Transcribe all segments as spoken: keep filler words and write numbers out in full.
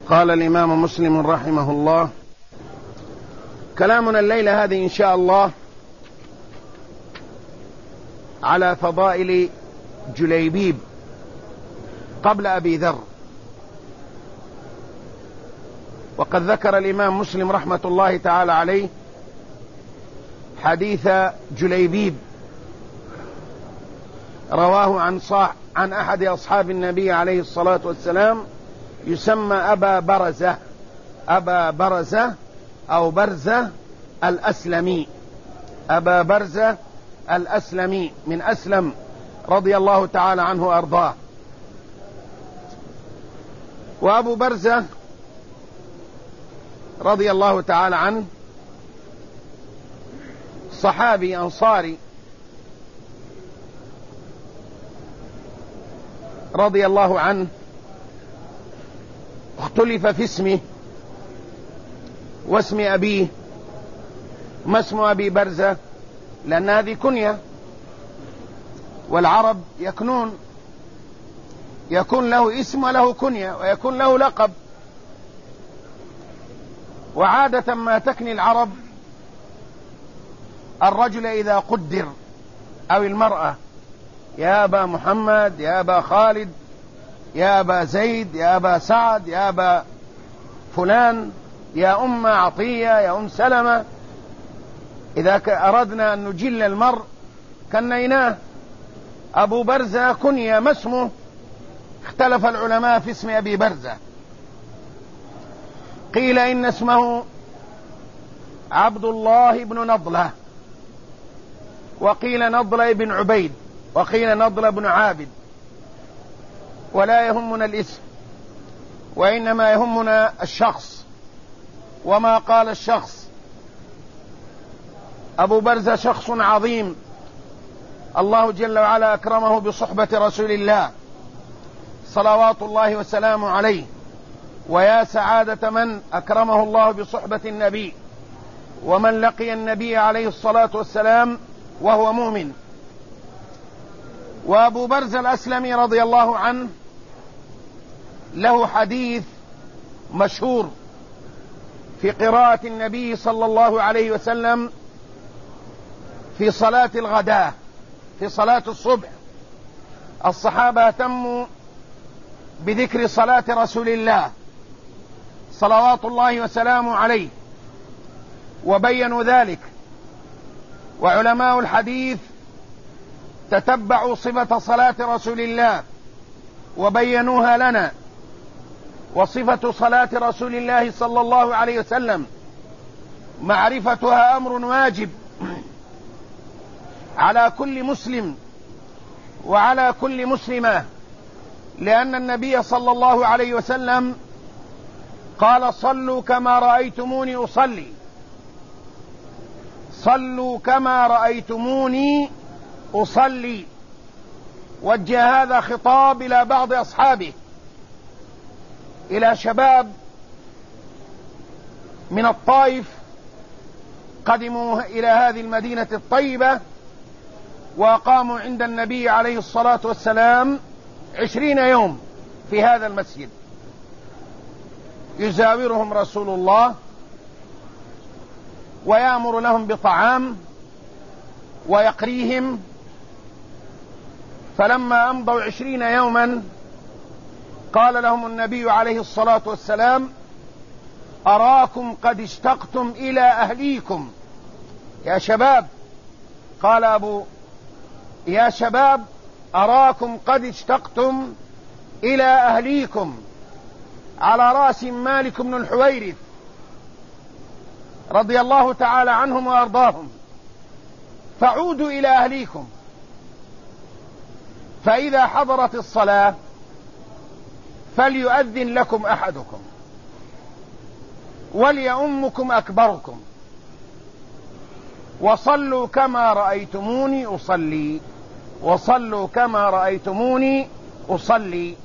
قال الإمام مسلم رحمه الله: كلامنا الليلة هذه إن شاء الله على فضائل جليبيب قبل أبي ذر. وقد ذكر الإمام مسلم رحمة الله تعالى عليه حديث جليبيب رواه عن صاح عن أحد أصحاب النبي عليه الصلاة والسلام يسمى أبا برزة أبا برزة أو برزة الأسلمي أبا برزة الأسلمي من أسلم رضي الله تعالى عنه وأرضاه. وأبو برزة رضي الله تعالى عنه صحابي أنصاري رضي الله عنه، اختلف في اسمه واسم أبيه. ما اسم أبي برزة؟ لأن هذه كنية، والعرب يكنون يكون له اسم وله كنية ويكون له لقب. وعادة ما تكني العرب الرجل إذا قدر أو المرأة: يا أبا محمد، يا أبا خالد، يا أبا زيد، يا أبا سعد، يا أبا فلان، يا أم عطية، يا أم سلمة. إذا أردنا أن نجل المرء كنيناه. أبو برزة كنية، ما اسمه؟ اختلف العلماء في اسم أبي برزة. قيل إن اسمه عبد الله بن نضلة، وقيل نضلة بن عبيد، وقيل نضلة بن عابد. ولا يهمنا الاسم، وإنما يهمنا الشخص وما قال الشخص. أبو برزة شخص عظيم، الله جل وعلا أكرمه بصحبة رسول الله صلوات الله وسلامه عليه. ويا سعادة من أكرمه الله بصحبة النبي ومن لقي النبي عليه الصلاة والسلام وهو مؤمن. وأبو برزة الأسلمي رضي الله عنه له حديث مشهور في قراءة النبي صلى الله عليه وسلم في صلاة الغداء، في صلاة الصبح. الصحابة اهتموا بذكر صلاة رسول الله صلوات الله وسلامه عليه وبينوا ذلك. وعلماء الحديث تتبعوا صفة صلاة رسول الله وبينوها لنا. وصفة صلاة رسول الله صلى الله عليه وسلم معرفتها أمر واجب على كل مسلم وعلى كل مسلمة، لأن النبي صلى الله عليه وسلم قال: صلوا كما رأيتموني أصلي، صلوا كما رأيتموني أصلي. وجه هذا خطاب إلى بعض أصحابه، إلى شباب من الطائف قدموا إلى هذه المدينة الطيبة وقاموا عند النبي عليه الصلاة والسلام عشرين يوم في هذا المسجد، يزاورهم رسول الله ويأمر لهم بطعام ويقريهم. فلما أمضوا عشرين يوما قال لهم النبي عليه الصلاة والسلام: أراكم قد اشتقتم إلى أهليكم يا شباب. قال أبو يا شباب أراكم قد اشتقتم إلى أهليكم، على رأس مالك بن الحويرث رضي الله تعالى عنهم وأرضاهم، فعودوا إلى أهليكم، فإذا حضرت الصلاة فليؤذن لكم أحدكم وليؤمكم أكبركم، وصلوا كما رأيتموني أصلي، وصلوا كما رأيتموني أصلي.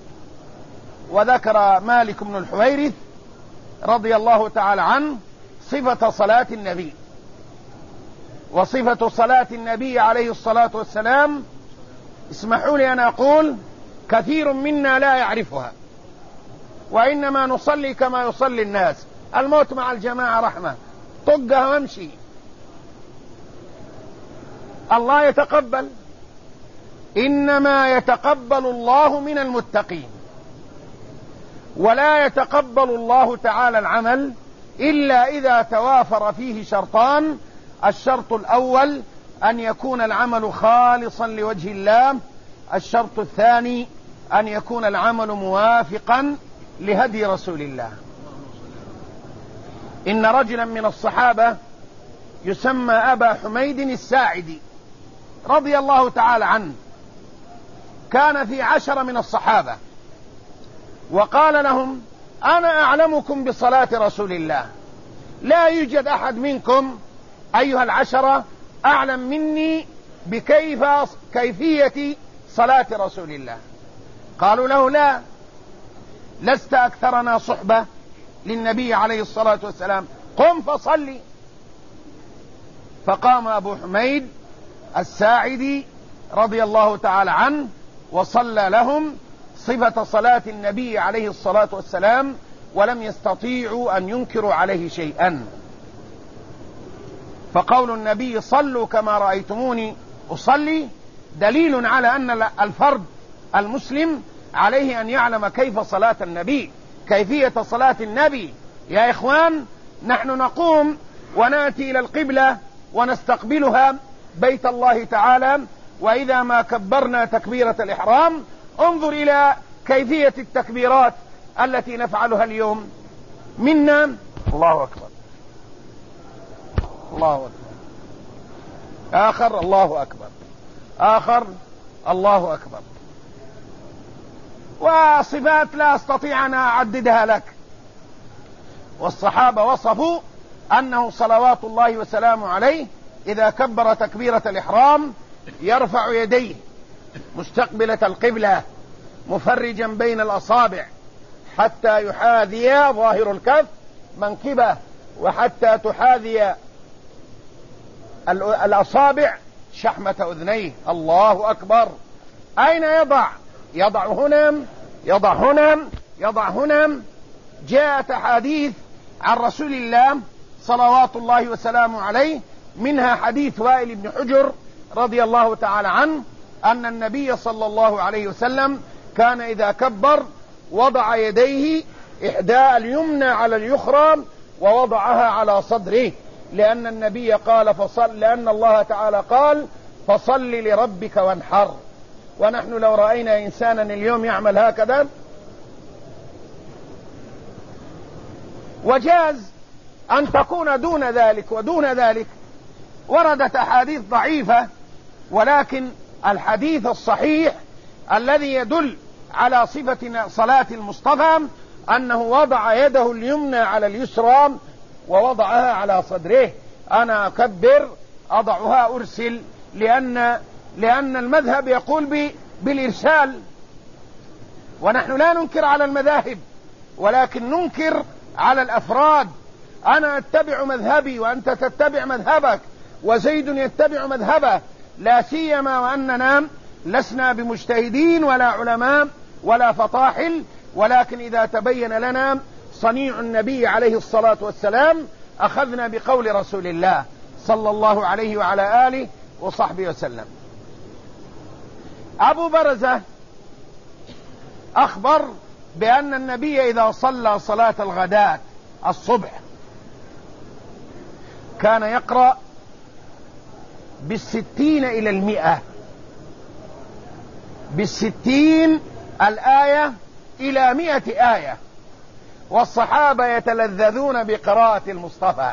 وذكر مالك بن الحويرث رضي الله تعالى عنه صفة صلاة النبي. وصفة صلاة النبي عليه الصلاة والسلام، اسمحوا لي أن أقول، كثير منا لا يعرفها، وإنما نصلي كما يصلي الناس. الموت مع الجماعة رحمة، طقها وامشي. الله يتقبل، إنما يتقبل الله من المتقين، ولا يتقبل الله تعالى العمل إلا إذا توافر فيه شرطان. الشرط الأول أن يكون العمل خالصا لوجه الله، الشرط الثاني أن يكون العمل موافقا لهدي رسول الله. إن رجلا من الصحابة يسمى أبا حميد الساعدي رضي الله تعالى عنه، كان في عشرة من الصحابة، وقال لهم: أنا أعلمكم بصلاة رسول الله، لا يوجد أحد منكم أيها العشرة أعلم مني بكيف كيفية صلاة رسول الله. قالوا له: لا، لست أكثرنا صحبة للنبي عليه الصلاة والسلام، قم فصلي. فقام أبو حميد الساعدي رضي الله تعالى عنه وصلى لهم صفة صلاة النبي عليه الصلاة والسلام، ولم يستطيعوا أن ينكروا عليه شيئا. فقول النبي: صلوا كما رأيتموني أصلي، دليل على أن الفرد المسلم عليه أن يعلم كيف صلاة النبي، كيفية صلاة النبي. يا إخوان، نحن نقوم ونأتي إلى القبلة ونستقبلها بيت الله تعالى، وإذا ما كبرنا تكبيرة الإحرام انظر إلى كيفية التكبيرات التي نفعلها اليوم منا. الله أكبر، الله أكبر، آخر، الله أكبر، آخر، الله أكبر، وصفات لا أستطيع أن أعددها لك. والصحابة وصفوا أنه صلوات الله وسلامه عليه إذا كبر تكبيرة الإحرام يرفع يديه مستقبلة القبلة مفرجا بين الأصابع حتى يحاذي ظاهر الكف منكبه، وحتى تحاذي الأصابع شحمة أذنيه. الله أكبر. أين يضع؟ يضع هنا، يضع هنا، يضع هنا. جاءت أحاديث عن رسول الله صلوات الله وسلامه عليه، منها حديث وائل بن حجر رضي الله تعالى عنه أن النبي صلى الله عليه وسلم كان إذا كبر وضع يديه إحدى اليمنى على اليخرى ووضعها على صدره، لأن النبي قال فصل، لأن الله تعالى قال: فصل لربك وانحر. ونحن لو رأينا إنسانا اليوم يعمل هكذا. وجاز أن تكون دون ذلك ودون ذلك. وردت أحاديث ضعيفة، ولكن الحديث الصحيح الذي يدل على صفة صلاة المصطفى أنه وضع يده اليمنى على اليسرى ووضعها على صدره. أنا أكبر، أضعها أرسل، لأن لأن المذهب يقول بالإرسال، ونحن لا ننكر على المذاهب، ولكن ننكر على الأفراد. أنا أتبع مذهبي وأنت تتبع مذهبك، وزيد يتبع مذهبه، لا سيما وأننا لسنا بمجتهدين ولا علماء ولا فطاحل، ولكن إذا تبين لنا صنيع النبي عليه الصلاة والسلام أخذنا بقول رسول الله صلى الله عليه وعلى آله وصحبه وسلم. أبو برزة أخبر بأن النبي إذا صلى صلاة الغداة الصبح كان يقرأ بالستين إلى المئة، بالستين الآية إلى مئة آية، والصحابة يتلذذون بقراءة المصطفى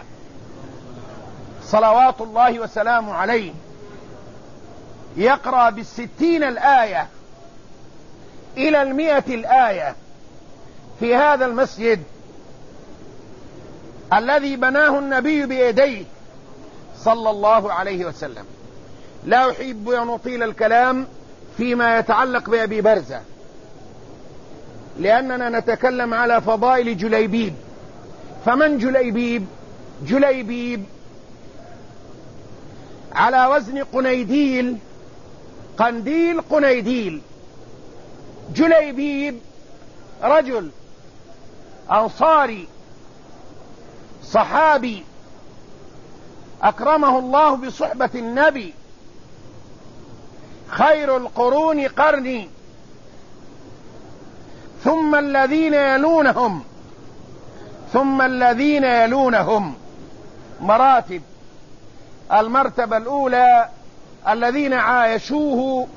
صلوات الله وسلامه عليه، يقرأ بالستين الآية إلى المئة الآية في هذا المسجد الذي بناه النبي بيديه صلى الله عليه وسلم. لا أحب أن أطيل الكلام فيما يتعلق بأبي برزة، لأننا نتكلم على فضائل جليبيب. فمن جليبيب؟ جليبيب على وزن قنيديل، قنديل قنيديل. جليبيب رجل أنصاري صحابي أكرمه الله بصحبة النبي، خير القرون قرني ثم الذين يلونهم ثم الذين يلونهم. مراتب. المرتبة الأولى الذين عايشوه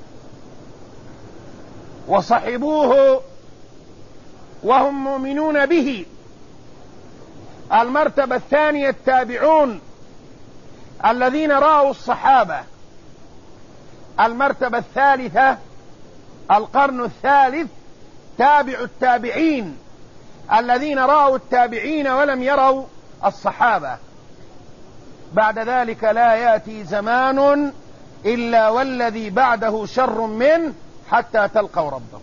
وصحبوه وهم مؤمنون به. المرتبة الثانية التابعون الذين رأوا الصحابة. المرتبة الثالثة القرن الثالث تابع التابعين الذين رأوا التابعين ولم يروا الصحابة. بعد ذلك لا يأتي زمان إلا والذي بعده شر منه حتى تلقوا ربكم.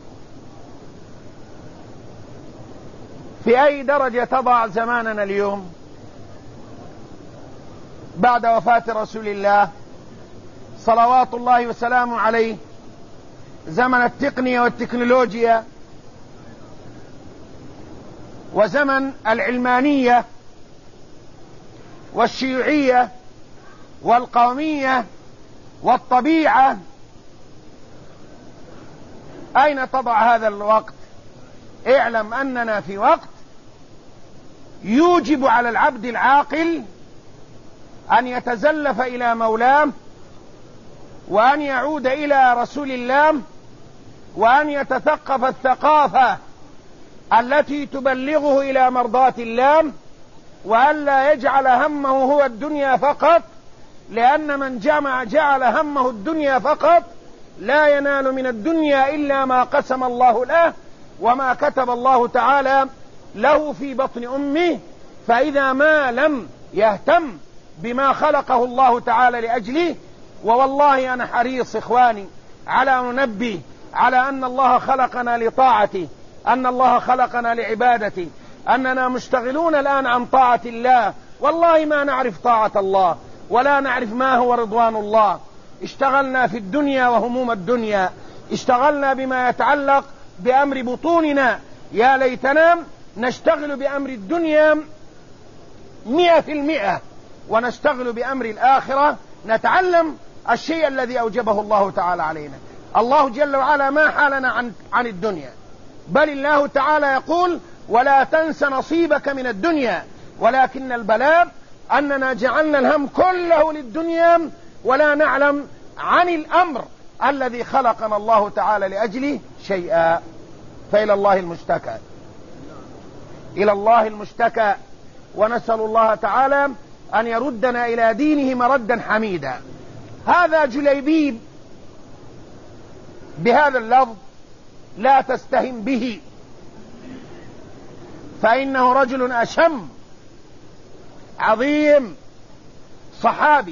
في أي درجة تضع زماننا اليوم بعد وفاة رسول الله صلوات الله وسلامه عليه؟ زمن التقنية والتكنولوجيا وزمن العلمانية والشيوعية والقومية والطبيعة. أين تضع هذا الوقت؟ اعلم أننا في وقت يوجب على العبد العاقل أن يتزلف إلى مولاه، وأن يعود إلى رسول الله، وأن يتثقف الثقافة التي تبلغه إلى مرضاة الله، وأن لا يجعل همه هو الدنيا فقط، لأن من جمع جعل همه الدنيا فقط لا ينال من الدنيا إلا ما قسم الله له وما كتب الله تعالى له في بطن أمه. فإذا ما لم يهتم بما خلقه الله تعالى لأجله، ووالله أنا حريص إخواني على أن ننبه على أن الله خلقنا لطاعته، أن الله خلقنا لعبادته، أننا مشتغلون الآن عن طاعة الله، والله ما نعرف طاعة الله ولا نعرف ما هو رضوان الله. اشتغلنا في الدنيا وهموم الدنيا، اشتغلنا بما يتعلق بأمر بطوننا. يا ليتنا نشتغل بأمر الدنيا مئة في المئة ونشتغل بأمر الآخرة، نتعلم الشيء الذي أوجبه الله تعالى علينا. الله جل وعلا ما حالنا عن, عن الدنيا، بل الله تعالى يقول ولا تنس نصيبك من الدنيا، ولكن البلاء أننا جعلنا الهم كله للدنيا ولا نعلم عن الأمر الذي خلقنا الله تعالى لأجله شيئا. فإلى الله المشتكى، إلى الله المشتكى، ونسأل الله تعالى أن يردنا إلى دينه مردا حميدا. هذا جليبيب بهذا اللفظ لا تستهن به، فإنه رجل أشم عظيم صحابي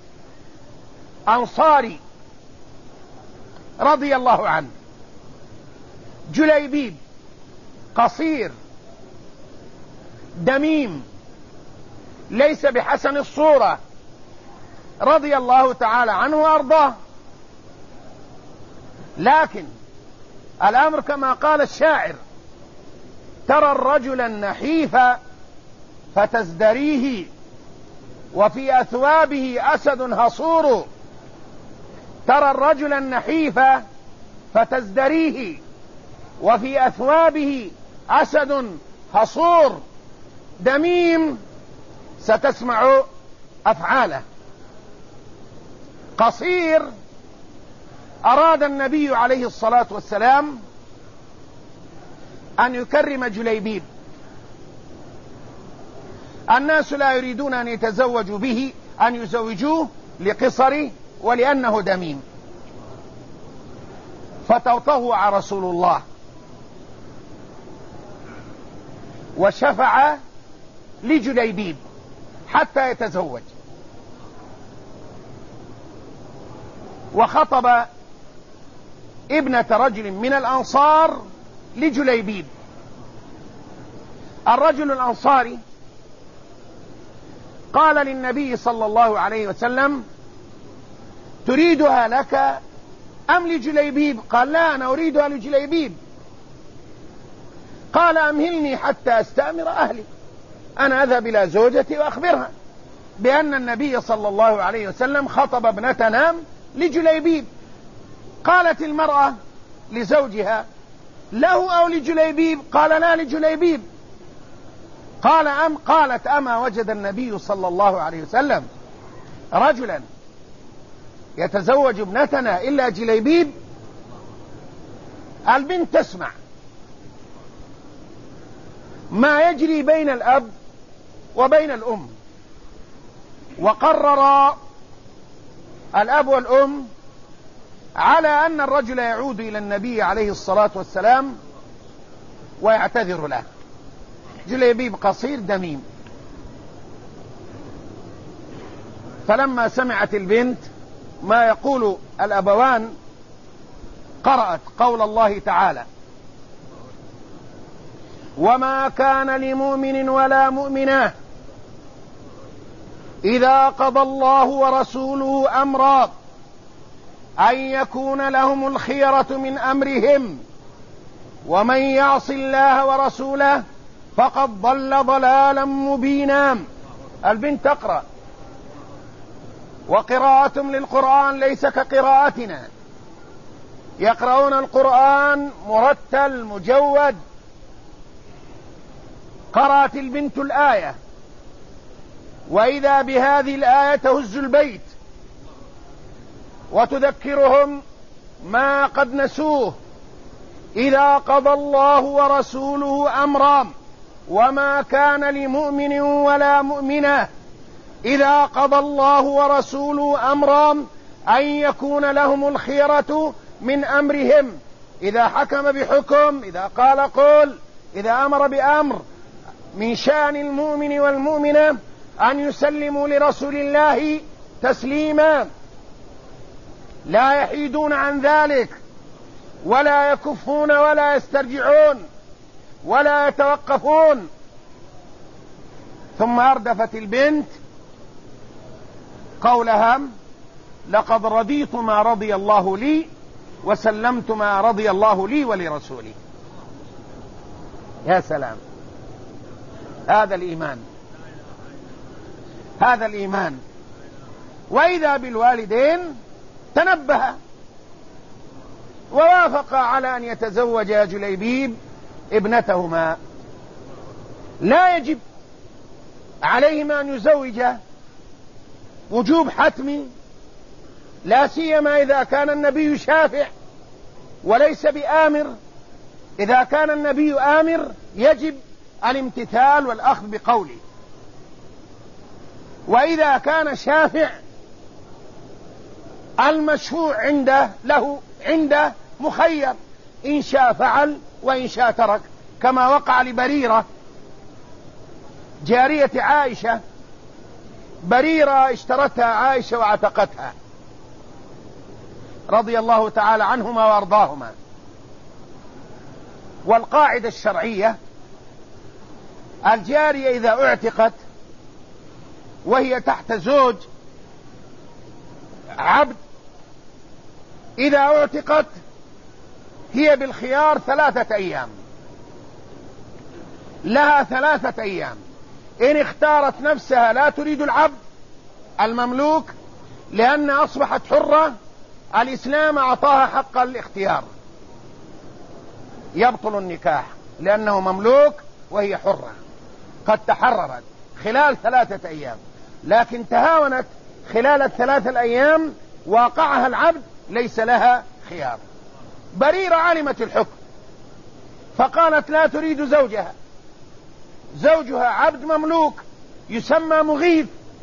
أنصاري رضي الله عنه. جليبيب قصير دميم ليس بحسن الصورة رضي الله تعالى عنه وأرضاه، لكن الأمر كما قال الشاعر ترى الرجل النحيف فتزدريه وفي أثوابه أسد هصور. ترى الرجل النحيف فتزدريه وفي أثوابه أسد هصور. دميم ستسمع أفعاله. قصير أراد النبي عليه الصلاة والسلام أن يكرم جليبيب. الناس لا يريدون أن يتزوجوا به، أن يزوجوه لقصره ولأنه دميم، فتطوع رسول الله وشفع لجليبيب حتى يتزوج، وخطب ابنة رجل من الأنصار لجليبيب. الرجل الأنصاري قال للنبي صلى الله عليه وسلم تريدها لك أم لجليبيب؟ قال لا، أنا أريدها لجليبيب. قال أمهلني حتى أستأمر أهلي، أنا أذهب إلى زوجتي وأخبرها بأن النبي صلى الله عليه وسلم خطب ابنة نام لجليبيب. قالت المرأة لزوجها: له أو لجليبيب؟ قال: لا، لجليبيب. قال أم قالت: أما وجد النبي صلى الله عليه وسلم رجلا يتزوج ابنتنا إلا جليبيب؟ البنت تسمع ما يجري بين الأب وبين الأم، وقرر الأب والأم على أن الرجل يعود إلى النبي عليه الصلاة والسلام ويعتذر له. جليبيب قصير دميم، فلما سمعت البنت ما يقول الأبوان قرأت قول الله تعالى: وما كان لمؤمن ولا مؤمنة إذا قضى الله ورسوله أمرا أن يكون لهم الخيرة من أمرهم ومن يعص الله ورسوله فقد ضل ضلالا مبينا. البنت تقرأ، وقراءتهم للقرآن ليس كقراءتنا، يقرؤون القرآن مرتل مجود. قرأت البنت الآية، وإذا بهذه الآية تهز البيت وتذكرهم ما قد نسوه: إذا قضى الله ورسوله أمرا وما كان لمؤمن ولا مؤمنة إذا قضى الله ورسوله أمرا أن يكون لهم الخيرة من أمرهم. إذا حكم بحكم، إذا قال قول، إذا أمر بأمر، من شأن المؤمن والمؤمنة أن يسلموا لرسول الله تسليما، لا يحيدون عن ذلك ولا يكفون ولا يسترجعون ولا يتوقفون. ثم أردفت البنت قولها: لقد رضيت ما رضي الله لي وسلمت ما رضي الله لي ولرسوله. يا سلام، هذا الإيمان، هذا الإيمان. وإذا بالوالدين تنبه ووافق على أن يتزوج جليبيب ابنتهما. لا يجب عليهما أن يزوجا وجوب حتمي، لا سيما إذا كان النبي شافع وليس بآمر. إذا كان النبي آمر يجب الامتثال والأخذ بقوله، وإذا كان شافع المشروع عنده له عنده مخير، إن شاء فعل وإن شاء ترك، كما وقع لبريرة جارية عائشة. بريرة اشترتها عائشة وعتقتها رضي الله تعالى عنهما وأرضاهما. والقاعدة الشرعية: الجارية إذا اعتقت وهي تحت زوج عبد، إذا اعتقت هي بالخيار ثلاثة أيام، لها ثلاثة أيام. إن اختارت نفسها لا تريد العبد المملوك لأن أصبحت حرة، الإسلام أعطاها حق الاختيار، يبطل النكاح لأنه مملوك وهي حرة قد تحررت خلال ثلاثة أيام. لكن تهاونت خلال الثلاثة الأيام، واقعها العبد، ليس لها خيار. بريرة علمت الحكم فقالت لا تريد زوجها، زوجها عبد مملوك يسمى مغيث.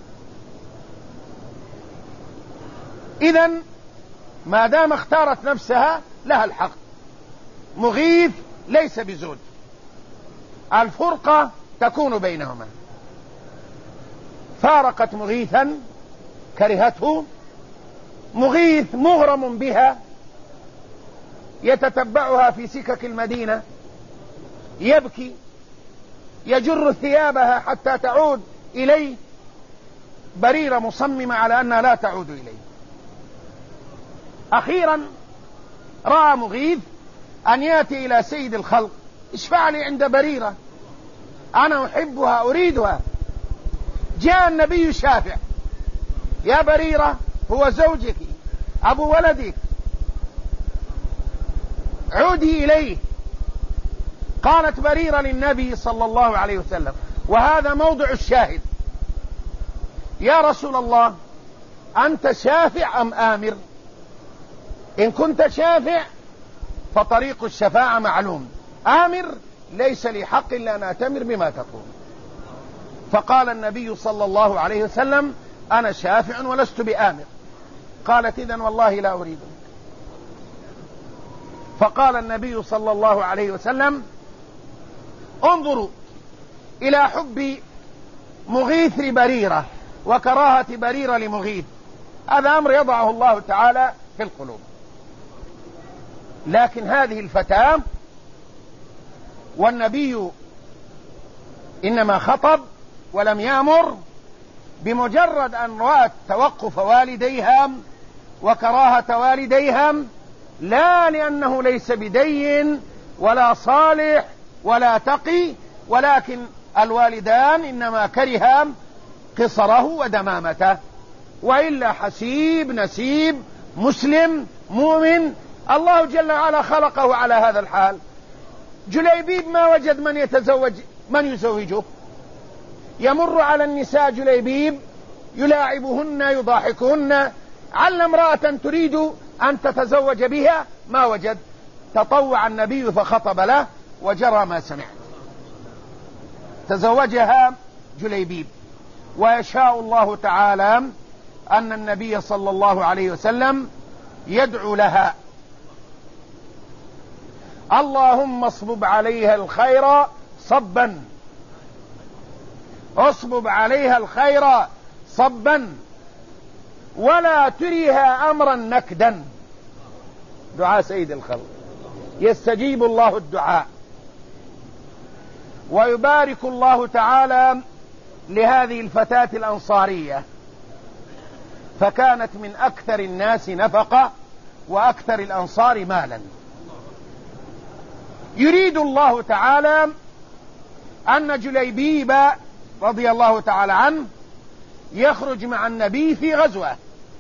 إذن ما دام اختارت نفسها لها الحق. مغيث ليس بزوج، الفرقة تكون بينهما. فارقت مغيثا، كرهته. مغيث مغرم بها، يتتبعها في سكك المدينة، يبكي، يجر ثيابها حتى تعود إليه. بريرة مصممة على أنها لا تعود إليه. أخيرا رأى مغيث أن يأتي إلى سيد الخلق اشفع لي عند بريرة، أنا أحبها أريدها. جاء النبي شافع: يا بريرة، هو زوجك أبو ولدك، عودي إليه. قالت بريرة للنبي صلى الله عليه وسلم، وهذا موضع الشاهد: يا رسول الله، أنت شافع أم آمر؟ إن كنت شافع فطريق الشفاعة معلوم، آمر ليس لي حق إلا أن أتمر بما تقول. فقال النبي صلى الله عليه وسلم: أنا شافع ولست بآمر. قالت: إذن والله لا أريدك. فقال النبي صلى الله عليه وسلم: انظروا إلى حب مغيث لبريرة وكراهة بريرة لمغيث، هذا أمر يضعه الله تعالى في القلوب. لكن هذه الفتاة والنبي إنما خطب ولم يأمر، بمجرد أن رأت توقف والديها وكراهة والديها، لا لأنه ليس بدين ولا صالح ولا تقي، ولكن الوالدان إنما كرها قصره ودمامته، وإلا حسيب نسيب مسلم مؤمن الله جل وعلا خلقه على هذا الحال. جليبيب ما وجد من يتزوج من يزوجه، يمر على النساء جليبيب يلاعبهن يضاحكهن، علم امرأة تريد أن تتزوج بها ما وجد. تطوع النبي فخطب له وجرى ما سمعت، تزوجها جليبيب. ويشاء الله تعالى أن النبي صلى الله عليه وسلم يدعو لها: اللهم اصبب عليها الخير صبا، اصبب عليها الخير صبا، ولا تريها أمرا نكدا. دعاء سيد الخلق، يستجيب الله الدعاء. ويبارك الله تعالى لهذه الفتاة الأنصارية، فكانت من أكثر الناس نفقة وأكثر الأنصار مالا. يريد الله تعالى أن جليبيب رضي الله تعالى عنه يخرج مع النبي في غزوة،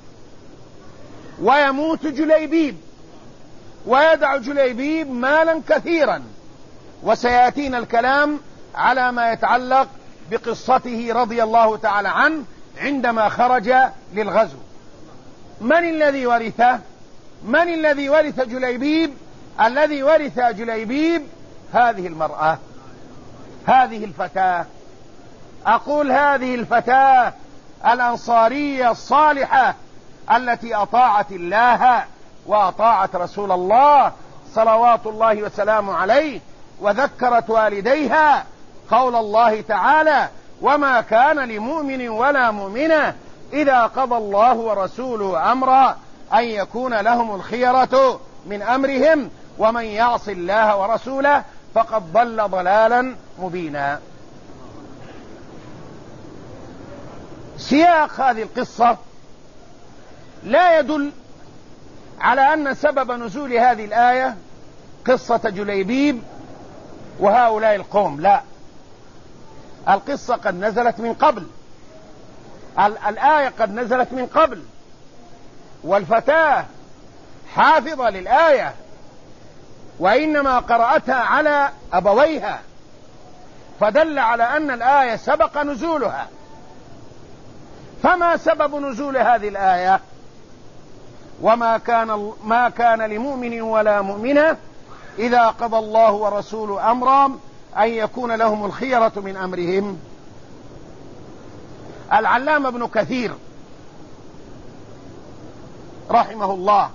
ويموت جليبيب ويدع جليبيب مالا كثيرا، وسيأتينا الكلام على ما يتعلق بقصته رضي الله تعالى عنه عندما خرج للغزو. من الذي ورثه؟ من الذي ورث جليبيب؟ الذي ورث جليبيب هذه المرأة، هذه الفتاة. أقول هذه الفتاة الأنصارية الصالحة التي أطاعت الله وأطاعت رسول الله صلوات الله وسلامه عليه، وذكرت والديها قول الله تعالى: وما كان لمؤمن ولا مؤمنة إذا قضى الله ورسوله أمرا أن يكون لهم الخيرة من أمرهم ومن يعص الله ورسوله فقد ضل ضلالا مبينا. سياق هذه القصة لا يدل على أن سبب نزول هذه الآية قصة جليبيب وهؤلاء القوم، لا، القصة قد نزلت من قبل، الآية قد نزلت من قبل، والفتاة حافظة للآية، وإنما قرأتها على أبويها، فدل على أن الآية سبق نزولها. فما سبب نزول هذه الآية؟ وما كان ما كان لمؤمن ولا مؤمنة إذا قضى الله ورسوله أمرا أن يكون لهم الخيرة من أمرهم. العلامة ابن كثير رحمه الله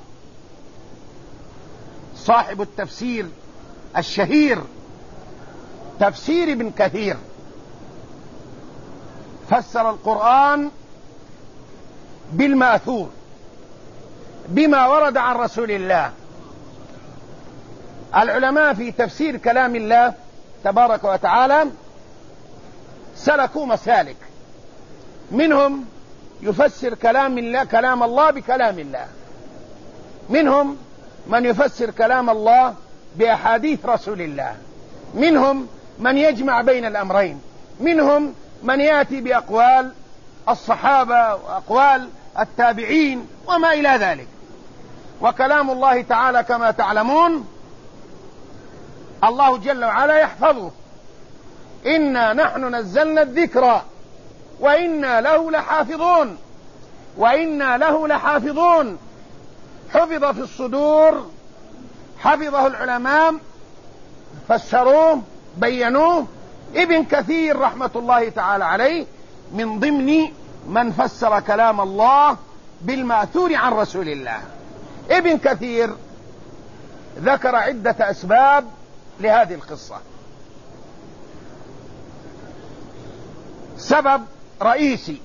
صاحب التفسير الشهير تفسير ابن كثير فسر القرآن بالماثور بما ورد عن رسول الله. العلماء في تفسير كلام الله تبارك وتعالى سلكوا مسالك، منهم يفسر كلام الله كلام الله بكلام الله، منهم من يفسر كلام الله بأحاديث رسول الله، منهم من يجمع بين الأمرين، منهم من يأتي بأقوال الصحابة وأقوال التابعين وما إلى ذلك. وكلام الله تعالى كما تعلمون الله جل وعلا يحفظه: إنا نحن نزلنا الذكر وإنا له لحافظون، وإنا له لحافظون. حفظ في الصدور، حفظه العلماء، فسروه، بينوه. ابن كثير رحمة الله تعالى عليه من ضمن من فسر كلام الله بالمأثور عن رسول الله. ابن كثير ذكر عدة أسباب لهذه القصة. سبب رئيسي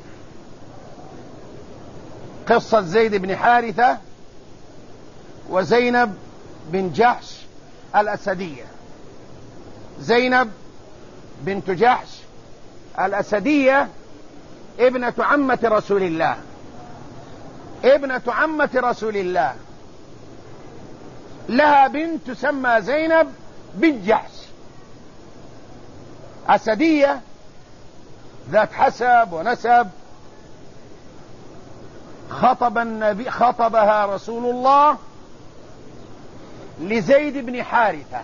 قصة زيد بن حارثة وزينب بن جحش الأسدية. زينب بنت جحش الأسدية ابنة عمة رسول الله، ابنة عمة رسول الله، لها بنت تسمى زينب بنت جحش، أسدية ذات حسب ونسب. خطب النبي خطبها رسول الله لزيد بن حارثة،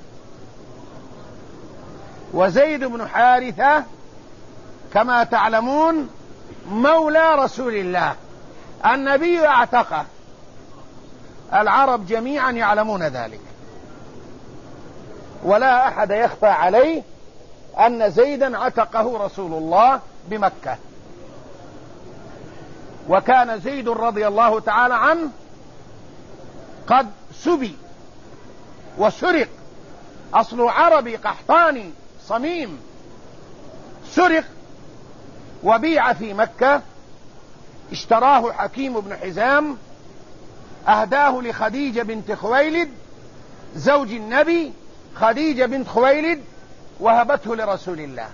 وزيد بن حارثة كما تعلمون مولى رسول الله، النبي اعتقه، العرب جميعا يعلمون ذلك، ولا أحد يخفى عليه أن زيدا عتقه رسول الله بمكة. وكان زيد رضي الله تعالى عنه قد سبي وسرق، أصله عربي قحطاني صميم، سرق وبيع في مكة. اشتراه حكيم بن حزام، أهداه لخديجة بنت خويلد زوج النبي، خديجة بنت خويلد وهبته لرسول الله.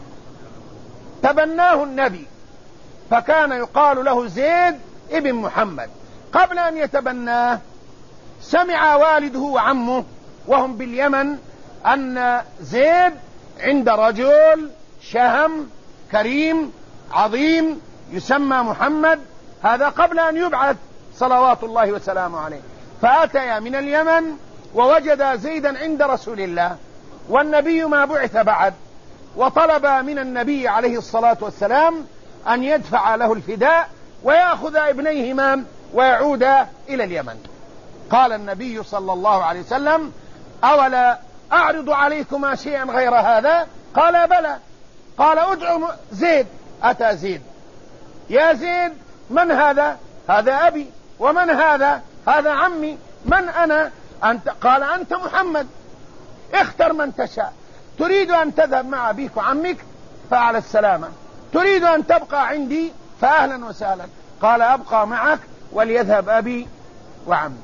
تبناه النبي فكان يقال له زيد ابن محمد. قبل أن يتبناه سمع والده وعمه وهم باليمن أن زيد عند رجل شهم كريم عظيم يسمى محمد، هذا قبل أن يبعث صلوات الله وسلامه عليه. فأتيا من اليمن ووجد زيدا عند رسول الله والنبي ما بعث بعد، وطلب من النبي عليه الصلاة والسلام أن يدفع له الفداء ويأخذ ابنيهما ويعود إلى اليمن. قال النبي صلى الله عليه وسلم: أولا أعرض عليكما شيئا غير هذا؟ قال: بلى. قال: ادعوا زيد. أتى زيد: يا زيد من هذا؟ هذا أبي. ومن هذا؟ هذا عمي. من أنا؟ أنت. قال: أنت محمد، اختر من تشاء، تريد أن تذهب مع أبيك وعمك فعلى السلامة، تريد أن تبقى عندي فأهلا وسهلا. قال: أبقى معك وليذهب أبي وعمي.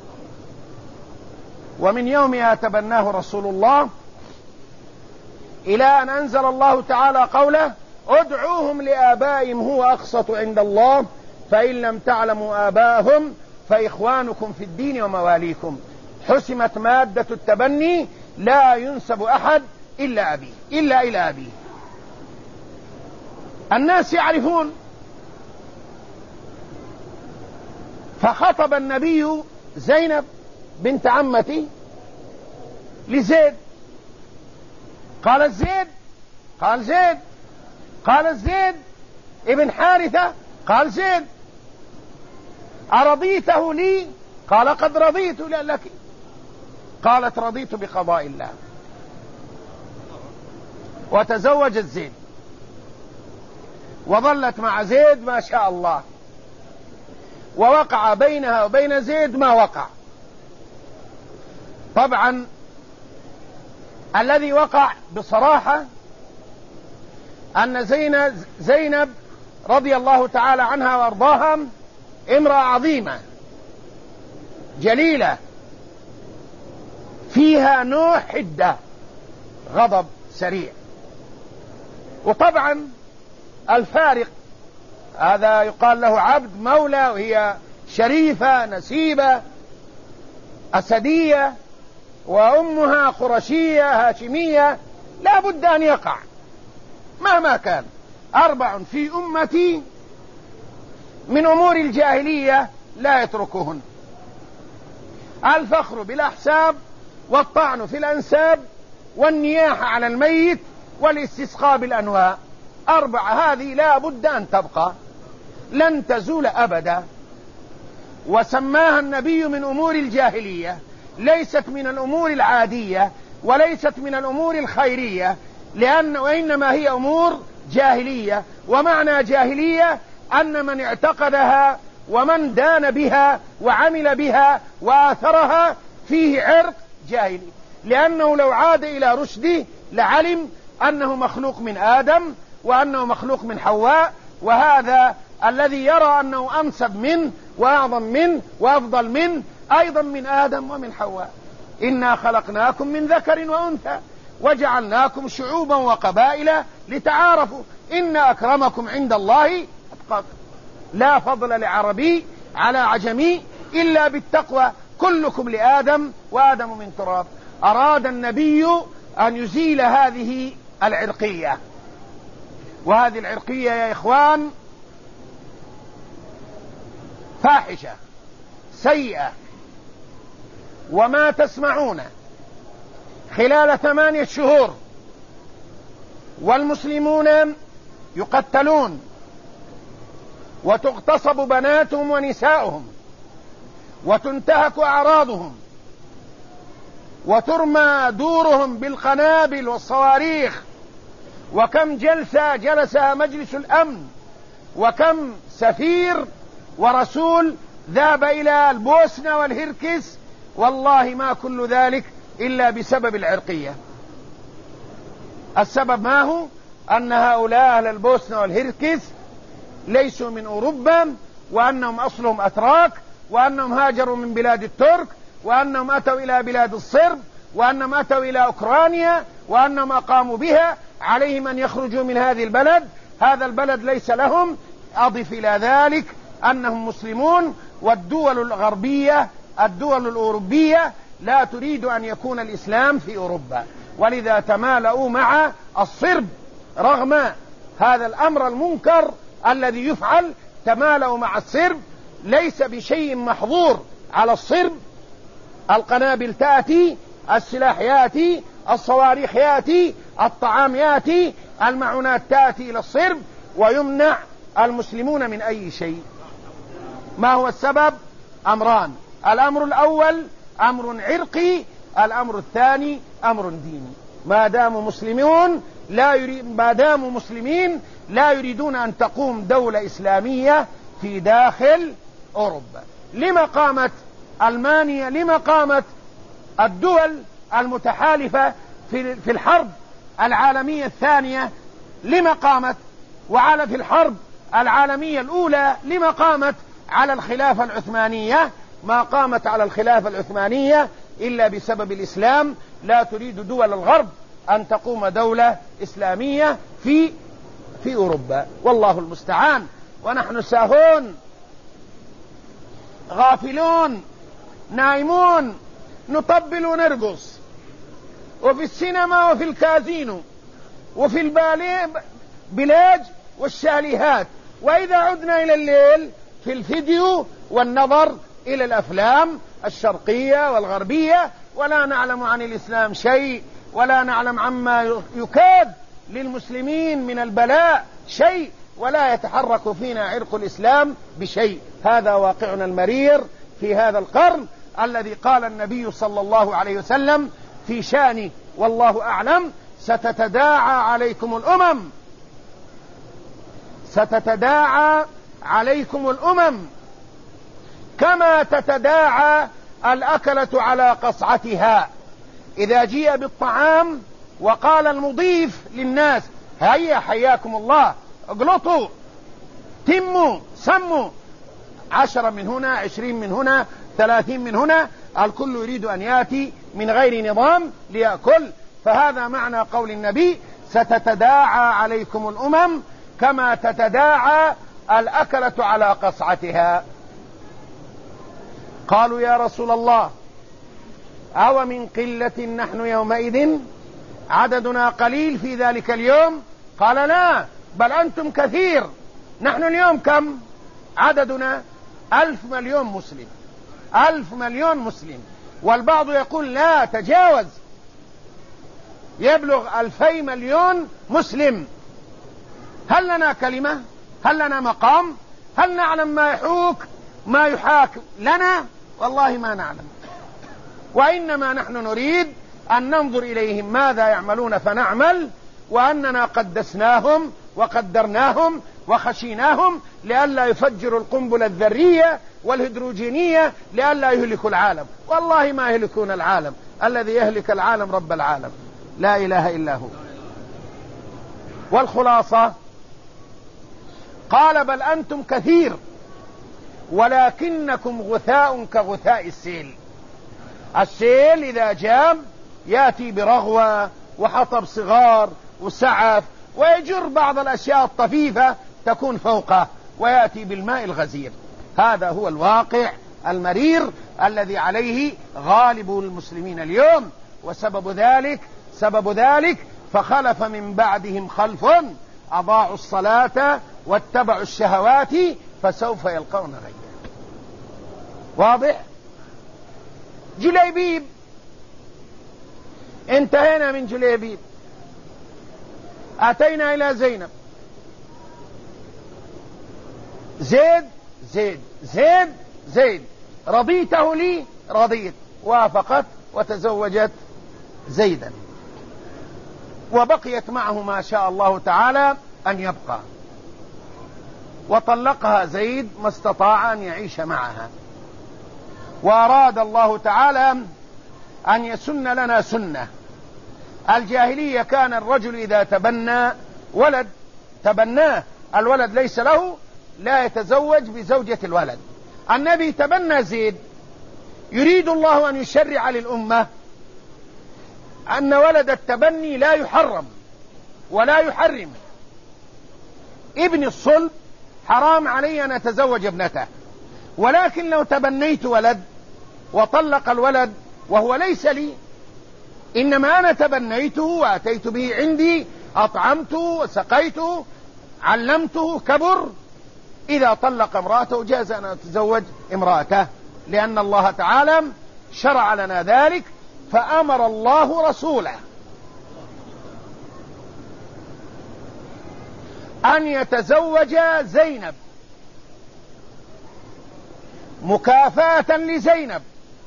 ومن يومها تبناه رسول الله إلى أن أنزل الله تعالى قوله: ادعوهم لآبائهم هو أقسط عند الله فإن لم تعلموا آباءهم فإخوانكم في الدين ومواليكم. حسمت مادة التبني، لا ينسب أحد إلا أبيه إلا إلى أبيه. الناس يعرفون. فخطب النبي زينب بنت عمتي لزيد. قال: زيد. قال: زيد. قال: زيد ابن حارثة. قال: زيد. أرضيته لي؟ قال: قد رضيت لك. قالت: رضيت بقضاء الله. وتزوجت زيد وظلت مع زيد ما شاء الله، ووقع بينها وبين زيد ما وقع. طبعا الذي وقع بصراحة أن زينب, زينب رضي الله تعالى عنها وارضاها امرأة عظيمة جليلة فيها نوع حدة، غضب سريع. وطبعا الفارق هذا يقال له عبد مولى، وهي شريفة نسيبة أسدية، وأمها قرشية هاشمية لا بد أن يقع مهما كان. أربع في أمتي من أمور الجاهلية لا يتركهن: الفخر بالأحساب، والطعن في الأنساب، والنياحة على الميت، والاستسقاء بالأنواء. أربعة هذه لا بد أن تبقى، لن تزول أبدا. وسماها النبي من أمور الجاهلية، ليست من الأمور العادية وليست من الأمور الخيرية، لأن وإنما هي أمور جاهلية. ومعنى جاهلية أن من اعتقدها ومن دان بها وعمل بها وآثرها فيه عرق جاهلي، لأنه لو عاد إلى رشده لعلم أنه مخلوق من آدم وأنه مخلوق من حواء، وهذا الذي يرى أنه أنسب منه وأعظم منه وأفضل منه أيضا من آدم ومن حواء. إنا خلقناكم من ذكر وأنثى وجعلناكم شعوبا وقبائل لتعارفوا إن أكرمكم عند الله أتقاكم. لا فضل لعربي على عجمي إلا بالتقوى، كلكم لآدم وآدم من تراب. أراد النبي أن يزيل هذه العرقية، وهذه العرقية يا إخوان فاحشة سيئة. وما تسمعون خلال ثمانية شهور والمسلمون يقتلون وتغتصب بناتهم ونساؤهم وتنتهك أعراضهم وترمى دورهم بالقنابل والصواريخ، وكم جلسة جلسها مجلس الأمن، وكم سفير ورسول ذهب إلى البوسنة والهركس، والله ما كل ذلك إلا بسبب العرقية. السبب ما هو؟ أن هؤلاء أهل البوسنة والهركس ليسوا من أوروبا، وأنهم أصلهم أتراك، وأنهم هاجروا من بلاد الترك، وأنهم أتوا إلى بلاد الصرب، وأنهم أتوا إلى أوكرانيا، وأنهم أقاموا بها. عليهم أن يخرجوا من هذه البلد، هذا البلد ليس لهم. أضف إلى ذلك أنهم مسلمون، والدول الغربية الدول الأوروبية لا تريد أن يكون الإسلام في أوروبا، ولذا تمالؤوا مع الصرب رغم هذا الأمر المنكر الذي يفعل. تمالؤوا مع الصرب، ليس بشيء محظور على الصرب. القنابل تأتي، السلاح يأتي، الصواريخ يأتي، الطعام يأتي، المعونات تأتي إلى الصرب، ويمنع المسلمون من أي شيء. ما هو السبب؟ أمران: الأمر الأول أمر عرقي، الأمر الثاني أمر ديني. ما داموا مسلمون لا يريد ما داموا مسلمين لا يريدون أن تقوم دولة إسلامية في داخل أوروبا. لما قامت ألمانيا؟ لما قامت الدول المتحالفة في في الحرب العالمية الثانية؟ لما قامت؟ وعلى في الحرب العالمية الأولى لما قامت على الخلافة العثمانية؟ ما قامت على الخلافة العثمانية إلا بسبب الإسلام. لا تريد دول الغرب أن تقوم دولة إسلامية في في أوروبا، والله المستعان. ونحن ساهون غافلون نائمون، نطبل ونرقص، وفي السينما وفي الكازينو وفي البلاج والشاليهات، وإذا عدنا إلى الليل في الفيديو والنظر إلى الأفلام الشرقية والغربية، ولا نعلم عن الإسلام شيء، ولا نعلم عما يكاد للمسلمين من البلاء شيء، ولا يتحرك فينا عرق الإسلام بشيء. هذا واقعنا المرير في هذا القرن الذي قال النبي صلى الله عليه وسلم في شأنه والله أعلم: ستتداعى عليكم الأمم ستتداعى عليكم الأمم كما تتداعى الأكلة على قصعتها. إذا جيء بالطعام وقال المضيف للناس: هيا حياكم الله، اقلطوا، تموا، سموا، عشرة من هنا، عشرين من هنا، ثلاثين من هنا، الكل يريد أن يأتي من غير نظام ليأكل. فهذا معنى قول النبي: ستتداعى عليكم الأمم كما تتداعى الأكلة على قصعتها. قالوا: يا رسول الله، أو من قلة نحن يومئذ عددنا قليل في ذلك اليوم؟ قال لا، بل أنتم كثير. نحن اليوم كم عددنا؟ ألف مليون مسلم، ألف مليون مسلم، والبعض يقول لا تجاوز، يبلغ ألفي مليون مسلم. هل لنا كلمة؟ هل لنا مقام؟ هل نعلم ما يحوك ما يحاك لنا؟ والله ما نعلم، وإنما نحن نريد أن ننظر إليهم ماذا يعملون فنعمل، وأننا قدسناهم وقدرناهم وخشيناهم لئلا يفجروا القنبلة الذرية والهيدروجينية لئلا يهلكوا العالم. والله ما يهلكون العالم، الذي يهلك العالم رب العالم لا إله إلا هو. والخلاصة قال بل أنتم كثير ولكنكم غثاء كغثاء السيل. السيل إذا جام يأتي برغوة وحطب صغار وسعف ويجر بعض الأشياء الطفيفة تكون فوقه ويأتي بالماء الغزير. هذا هو الواقع المرير الذي عليه غالب المسلمين اليوم. وسبب ذلك سبب ذلك فخلف من بعدهم خلف أضاعوا الصلاة واتبعوا الشهوات فسوف يلقون غيا. واضح؟ جليبيب، انتهينا من جليبيب، أتينا إلى زينب. زيد زيد زيد زيد، رضيته لي رضيت، وافقت وتزوجت زيدا، وبقيت معه ما شاء الله تعالى أن يبقى، وطلقها زيد ما استطاع أن يعيش معها. وأراد الله تعالى أن يسن لنا سنة. الجاهلية كان الرجل إذا تبنى ولد تبناه الولد ليس له لا يتزوج بزوجة الولد. النبي تبنى زيد، يريد الله أن يشرع للأمة أن ولد التبني لا يحرم ولا يحرم. ابن الصلب حرام علي أن أتزوج ابنته، ولكن لو تبنيت ولد وطلق الولد وهو ليس لي، إنما أنا تبنيته وأتيت به عندي، أطعمته وسقيته علمته كبر، إذا طلق امرأته جاز أن أتزوج امرأته، لأن الله تعالى شرع لنا ذلك. فأمر الله رسوله أن يتزوج زينب مكافأة لزينب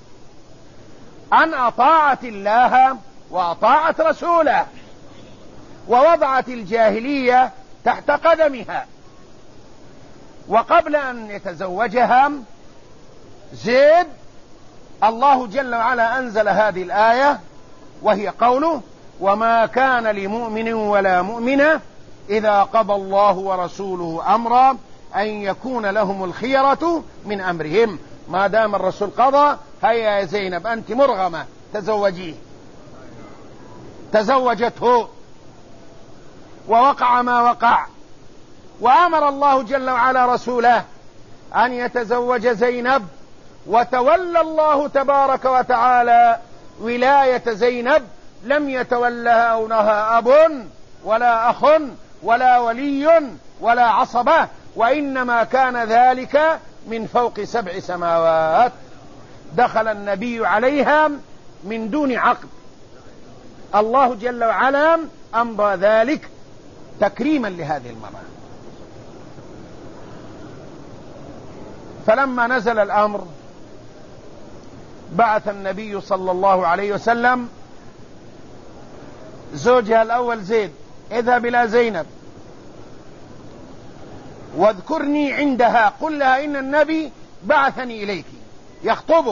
أن أطاعت الله وأطاعت رسوله ووضعت الجاهلية تحت قدمها. وقبل أن يتزوجها زيد الله جل وعلا أنزل هذه الآية، وهي قوله وما كان لمؤمن ولا مؤمنة إذا قضى الله ورسوله أمرا أن يكون لهم الخيرة من أمرهم. ما دام الرسول قضى، هيا يا زينب أنت مرغمة تزوجيه. تزوجته ووقع ما وقع. وأمر الله جل وعلا رسوله أن يتزوج زينب، وتولى الله تبارك وتعالى ولاية زينب، لم يتولها أب ولا أخ ولا ولي ولا عصبة، وإنما كان ذلك من فوق سبع سماوات. دخل النبي عليها من دون عقد، الله جل وعلا أمضى ذلك تكريما لهذه المرأة. فلما نزل الأمر بعث النبي صلى الله عليه وسلم زوجها الأول زيد: اذهب إلى زينب واذكرني عندها، قل لها إن النبي بعثني إليك يخطبك.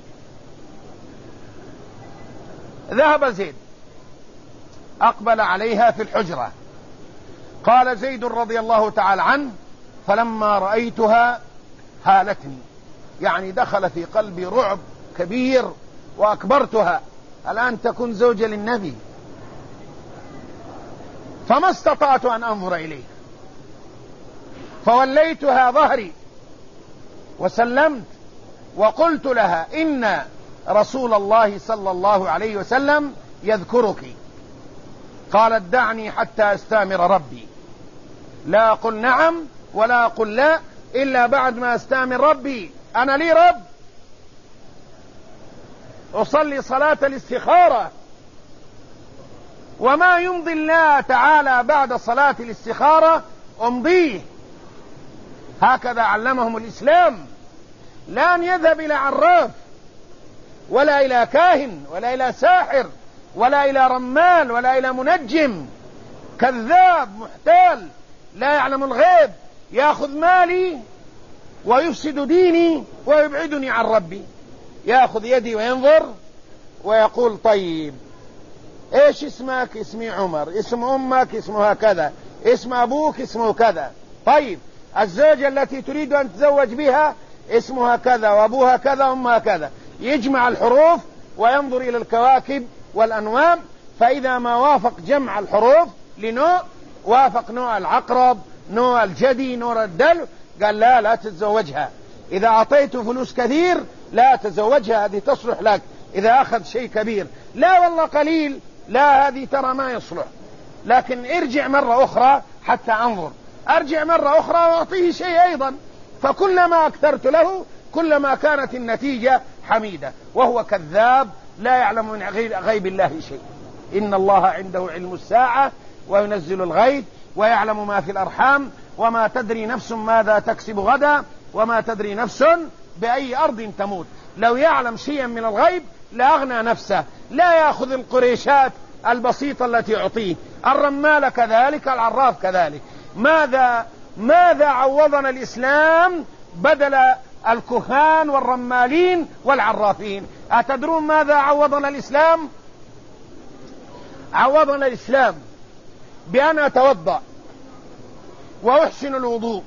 ذهب زيد أقبل عليها في الحجرة. قال زيد رضي الله تعالى عنه: فلما رأيتها هالتني، يعني دخل في قلبي رعب كبير، وأكبرتها، الآن تكون زوجة للنبي، فما استطعت أن أنظر إليه، فوليتها ظهري وسلمت، وقلت لها: إن رسول الله صلى الله عليه وسلم يذكرك، قالت دعني حتى استامر ربي، لا أقول نعم ولا أقول لا إلا بعد ما استامر ربي. أنا لي رب، أصلي صلاة الاستخارة، وما يمضي الله تعالى بعد صلاة الاستخارة أمضيه. هكذا علمهم الإسلام، لا أن يذهب إلى عراف ولا إلى كاهن ولا إلى ساحر ولا إلى رمال ولا إلى منجم كذاب محتال لا يعلم الغيب، يأخذ مالي ويفسد ديني ويبعدني عن ربي. يأخذ يدي وينظر ويقول طيب ايش اسمك؟ اسمي عمر. اسم امك؟ اسمها كذا. اسم ابوك؟ اسمه كذا. طيب الزوجة التي تريد ان تتزوج بها اسمها كذا وابوها كذا وامها كذا. يجمع الحروف وينظر الى الكواكب والانوام، فاذا ما وافق جمع الحروف لنوع وافق نوع العقرب، نوع الجدي، نوع الدلو، قال لا لا تتزوجها. اذا اعطيته فلوس كثير لا تزوجها، هذه تصلح لك اذا اخذ شيء كبير. لا والله قليل، لا هذه ترى ما يصلح، لكن ارجع مرة اخرى حتى انظر. ارجع مرة اخرى واعطيه شيء ايضا، فكلما اكثرت له كلما كانت النتيجة حميدة. وهو كذاب لا يعلم من غيب الله شيء. ان الله عنده علم الساعة وينزل الغيث ويعلم ما في الارحام وما تدري نفس ماذا تكسب غدا وما تدري نفس بأي أرض تموت. لو يعلم شيئا من الغيب لأغنى نفسه، لا يأخذ القريشات البسيطة التي يعطيه. الرمال كذلك، العراف كذلك. ماذا ماذا عوضنا الإسلام بدل الكهان والرمالين والعرافين؟ أتدرون ماذا عوضنا الإسلام؟ عوضنا الإسلام بأن أتوضأ وأحسن الوضوء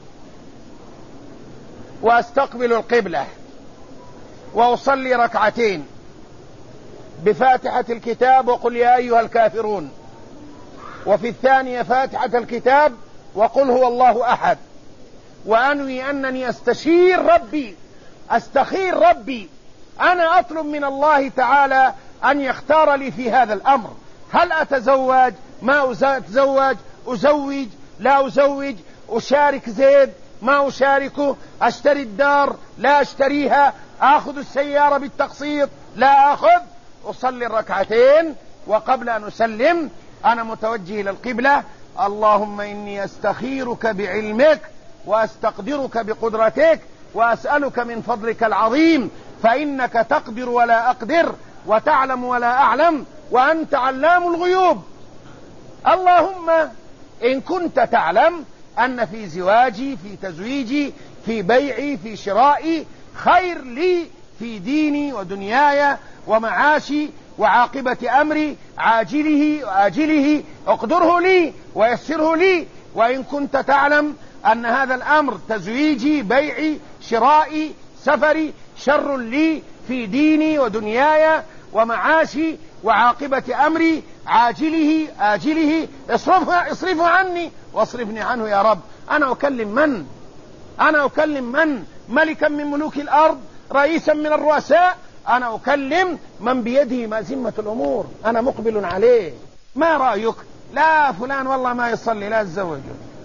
وأستقبل القبلة وأصلي ركعتين بفاتحة الكتاب وقل يا أيها الكافرون، وفي الثانية فاتحة الكتاب وقل هو الله أحد، وأنوي أنني أستشير ربي أستخير ربي. أنا أطلب من الله تعالى أن يختار لي في هذا الأمر. هل أتزوج؟ ما أتزوج؟ أزوج؟ لا أزوج؟ أشارك زيد؟ ما أشاركه؟ أشتري الدار؟ لا أشتريها؟ أخذ السيارة بالتقسيط؟ لا أخذ. أصلي الركعتين وقبل أن أسلم أنا متوجه إلى القبلة، اللهم إني أستخيرك بعلمك وأستقدرك بقدرتك وأسألك من فضلك العظيم، فإنك تقدر ولا أقدر وتعلم ولا أعلم وأنت علام الغيوب. اللهم إن كنت تعلم أن في زواجي، في تزويجي، في بيعي، في شرائي خير لي في ديني ودنياي ومعاشي وعاقبة أمري عاجله وآجله، اقدره لي ويسره لي. وإن كنت تعلم أن هذا الأمر تزويجي، بيعي، شرائي، سفري شر لي في ديني ودنياي ومعاشي وعاقبة أمري عاجله آجله، اصرفه, اصرفه عني واصرفني عنه يا رب. أنا أكلم من؟ أنا أكلم من؟ ملكا من ملوك الأرض؟ رئيسا من الرؤساء؟ أنا أكلم من بيده مازمة الأمور، أنا مقبل عليه. ما رأيك؟ لا فلان والله ما يصلي لا تزوجه،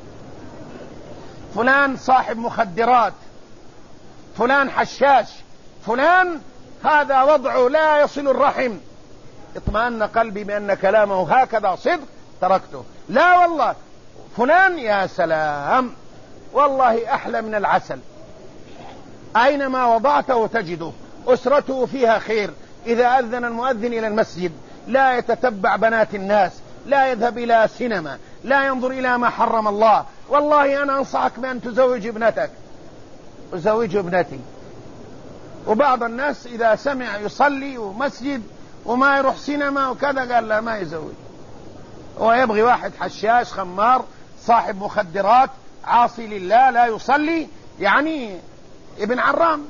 فلان صاحب مخدرات، فلان حشاش، فلان هذا وضعه لا يصل الرحم. اطمأن قلبي بأن كلامه هكذا صدق تركته. لا والله فلان يا سلام والله أحلى من العسل، أينما وضعته تجده، أسرته فيها خير. إذا أذن المؤذن إلى المسجد لا يتتبع بنات الناس، لا يذهب إلى سينما، لا ينظر إلى ما حرم الله. والله أنا أنصحك بأن تزوج ابنتك. أزوج ابنتي. وبعض الناس إذا سمع يصلي ومسجد وما يروح سينما وكذا قال لا ما يزوج، هو يبغي واحد حشاش خمار صاحب مخدرات عاصي لله لا يصلي، يعني ابن عرام.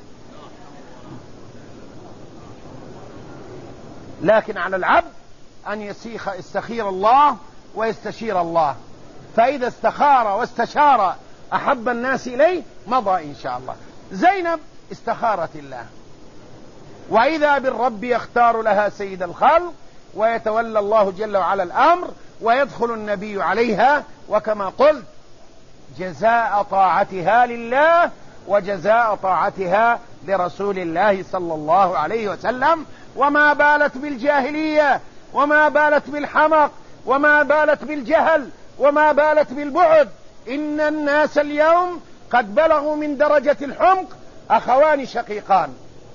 لكن على العبد أن يسيخ يستخير الله ويستشير الله، فإذا استخار واستشار أحب الناس إليه مضى إن شاء الله. زينب استخارت الله وإذا بالرب يختار لها سيد الخلق، ويتولى الله جل وعلا الأمر، ويدخل النبي عليها، وكما قلت جزاء طاعتها لله وجزاء طاعتها لرسول الله صلى الله عليه وسلم. وما بالت بالجاهلية، وما بالت بالحمق، وما بالت بالجهل، وما بالت بالبعد. إن الناس اليوم قد بلغوا من درجة الحمق أخوان شقيقان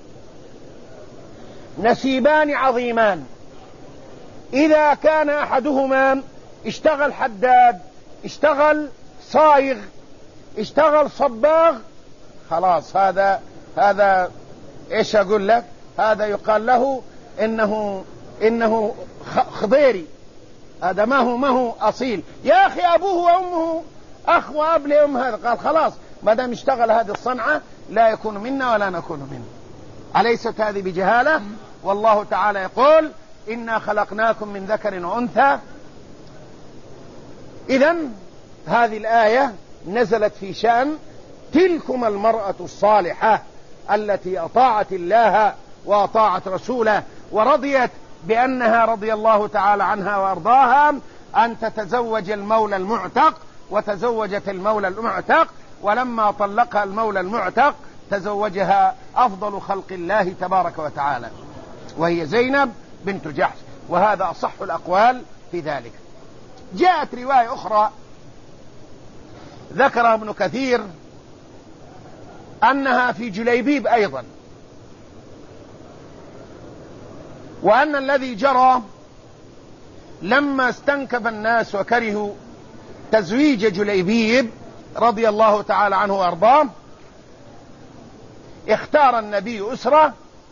نسيبان عظيمان، إذا كان أحدهما اشتغل حداد، اشتغل صايغ، اشتغل صباغ، خلاص هذا هذا ايش اقول لك، هذا يقال له انه انه خضيري، هذا ما هو ما هو اصيل. يا اخي ابوه وامه اخ واب لام، هذا قال خلاص ما دام اشتغل هذه الصنعة لا يكون منا ولا نكون منه. أليست هذه بجهالة؟ والله تعالى يقول إنا خلقناكم من ذكر وأنثى. إذن هذه الآية نزلت في شأن تلكم المرأة الصالحة التي أطاعت الله وأطاعت رسوله، ورضيت بأنها رضي الله تعالى عنها وأرضاها أن تتزوج المولى المعتق، وتزوجت المولى المعتق، ولما طلقها المولى المعتق تزوجها أفضل خلق الله تبارك وتعالى، وهي زينب بنت جحش، وهذا أصح الأقوال في ذلك. جاءت رواية أخرى ذكرها ابن كثير أنها في جليبيب أيضا، وأن الذي جرى لما استنكف الناس وكرهوا تزويج جليبيب رضي الله تعالى عنه وأرضاه، اختار النبي أسرة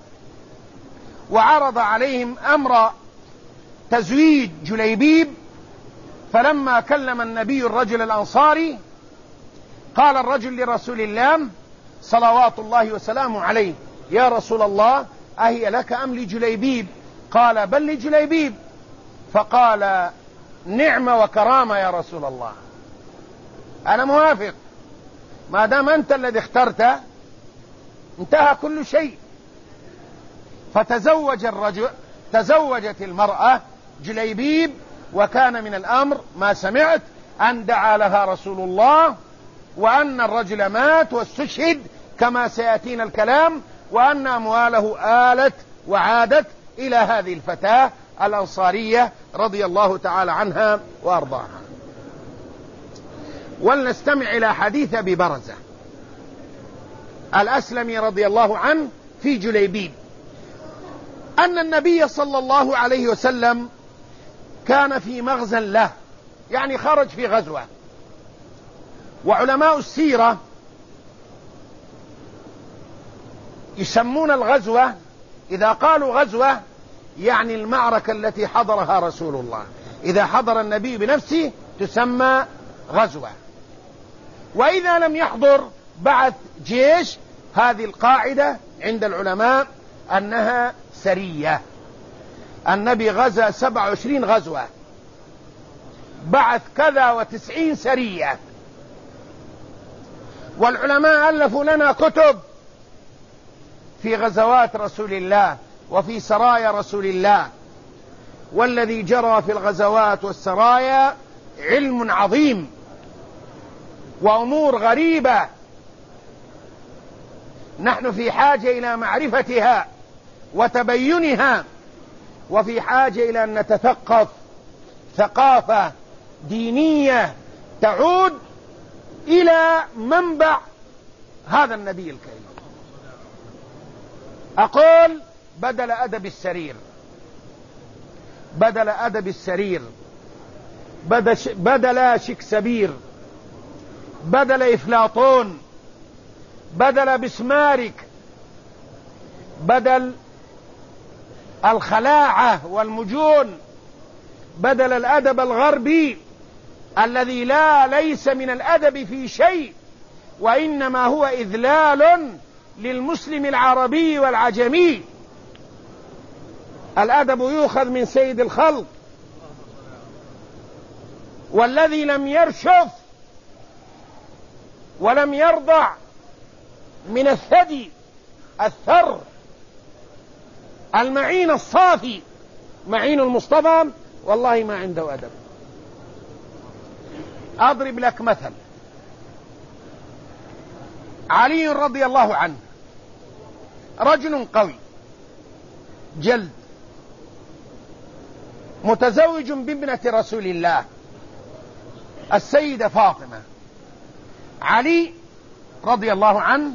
وعرض عليهم أمر تزويج جليبيب. فلما كلم النبي الرجل الأنصاري قال الرجل لرسول الله صلوات الله وسلامه عليه: يا رسول الله أهي لك أم لجليبيب؟ قال: بل لجليبيب. فقال: نعمة وكرامة يا رسول الله، أنا موافق، ما دام أنت الذي اخترت انتهى كل شيء. فتزوج الرجل، تزوجت المرأة جليبيب، وكان من الأمر ما سمعت أن دعا لها رسول الله، وأن الرجل مات واستشهد كما سيأتينا الكلام، وأن أمواله آلت وعادت إلى هذه الفتاة الأنصارية رضي الله تعالى عنها وأرضاها. ولنستمع إلى حديث أبي برزة الأسلمي رضي الله عنه في جليبيب، أن النبي صلى الله عليه وسلم كان في مغزى له، يعني خرج في غزوة. وعلماء السيرة يسمون الغزوة، إذا قالوا غزوة يعني المعركة التي حضرها رسول الله، إذا حضر النبي بنفسه تسمى غزوة، وإذا لم يحضر بعث جيش. هذه القاعدة عند العلماء أنها سرية. النبي غزا سبع وعشرين غزوة، بعث كذا وتسعين سرية. والعلماء ألفوا لنا كتب في غزوات رسول الله وفي سرايا رسول الله، والذي جرى في الغزوات والسرايا علم عظيم وأمور غريبة، نحن في حاجة إلى معرفتها وتبينها، وفي حاجة إلى أن نتثقف ثقافة دينية تعود إلى منبع هذا النبي الكريم. أقول بدل أدب السرير، بدل أدب السرير، بدل شكسبير، بدل إفلاطون، بدل بسمارك، بدل الخلاعة والمجون، بدل الأدب الغربي الذي لا ليس من الأدب في شيء، وإنما هو إذلال للمسلم العربي والعجمي. الأدب يؤخذ من سيد الخلق، والذي لم يرشف ولم يرضع من الثدي الثر المعين الصافي معين المصطفى والله ما عنده أدب. أضرب لك مثل. علي رضي الله عنه رجل قوي جلد، متزوج بابنة رسول الله السيدة فاطمة. علي رضي الله عنه